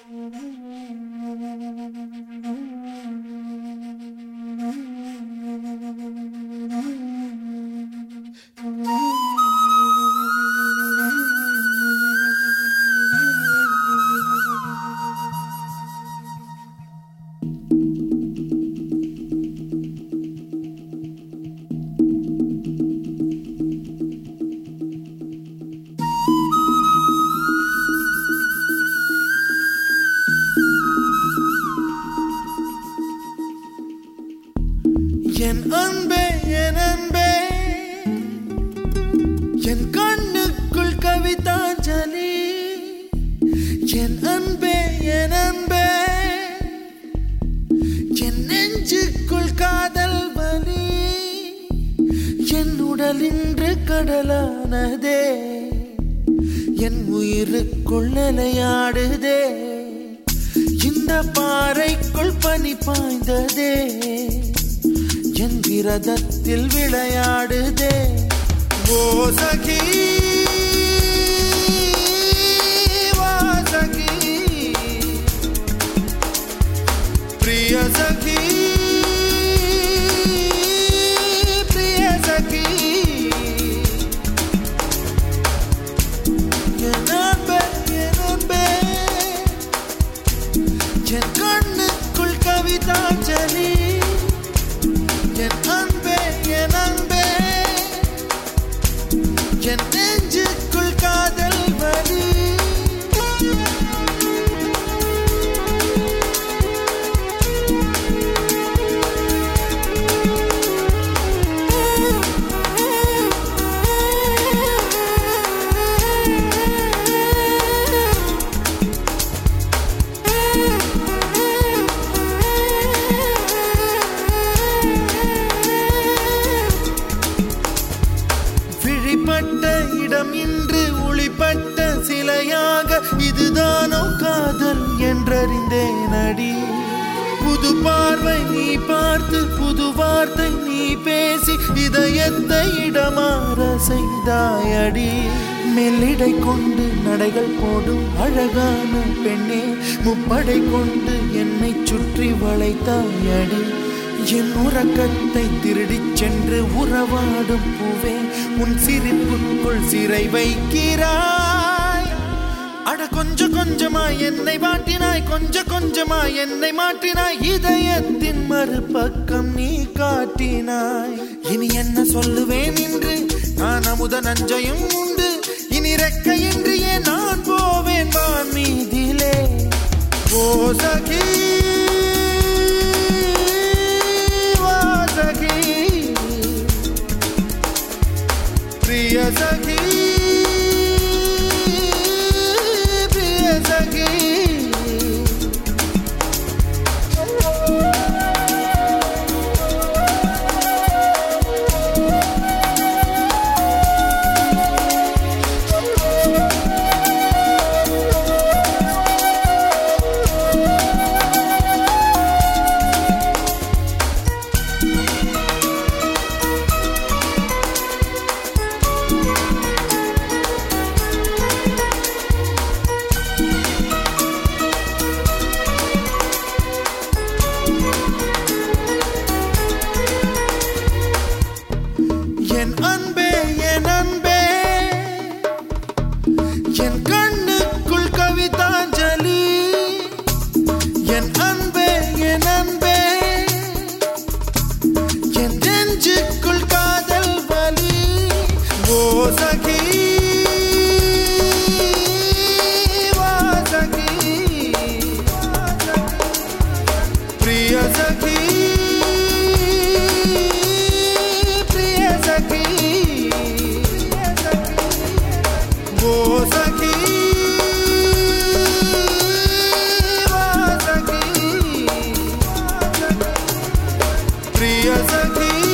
என் அன்பே என் அன்பே என் கண்ணுக்குள் கவிதாஞ்சலி என் அன்பே என் அன்பே என் நெஞ்சுக்குள் காதல் வலி என் உடல் இன்று கடலானதே என் உயிருக்குள் நிலையாடுதே இந்த பாறைக்குள் பனி பாய்ந்ததே என் விரதத்தில் விளையாடுதே ஓ சகி வாசகி பிரிய சகி பிரிய சகி என் அன்பே என் அன்பே என் கண்ணுக்குள் கவிதாஞ்சலி என் அன்பே என் அன்பே என் நெஞ்சுக்குள் காதல் வலி இடம் இன்று ஒளிப்பட்ட சிலையாக இதுதானோ காதல் என்றறிந்தேன் அடி புது பார்வை நீ பார்த்து புது வார்த்தை நீ பேசி இதயத்தை இடமாற செய்தாயடி மெல்லிடை கொண்டு நடைகள் போடும் அழகான பெண்ணே முப்படை கொண்டு என்னை சுற்றி வளைத்தாயடி என் உறக்கத்தை திருடிச் சென்று உறவாடும் பூவே உன் சிரிப்புக்குள் சிறை வைக்கிறாய் அட கொஞ்சம் கொஞ்சமாய் என்னை வாட்டினாய் கொஞ்சம் கொஞ்சமாய் என்னை மாற்றினாய் இதயத்தின் மறுபக்கம் நீ காட்டினாய் இனி என்ன சொல்லுவேன் என்று நான் அமுத நஞ்சையும் உண்டு இனி ரெக்கையின்றியே நான் போவேன் வான் மீதிலே ஓ சகி प्रिय सखी प्रिय सखी என் அன்பே என் அன்பே என் கண்ணுக்குள் கவிதாஞ்சலி என் அன்பே என் அன்பே என் நெஞ்சுக்குள் காதல் வலி ஓ சகி வாசகி பிரிய சகி वो सखी वासखी प्रिय सखी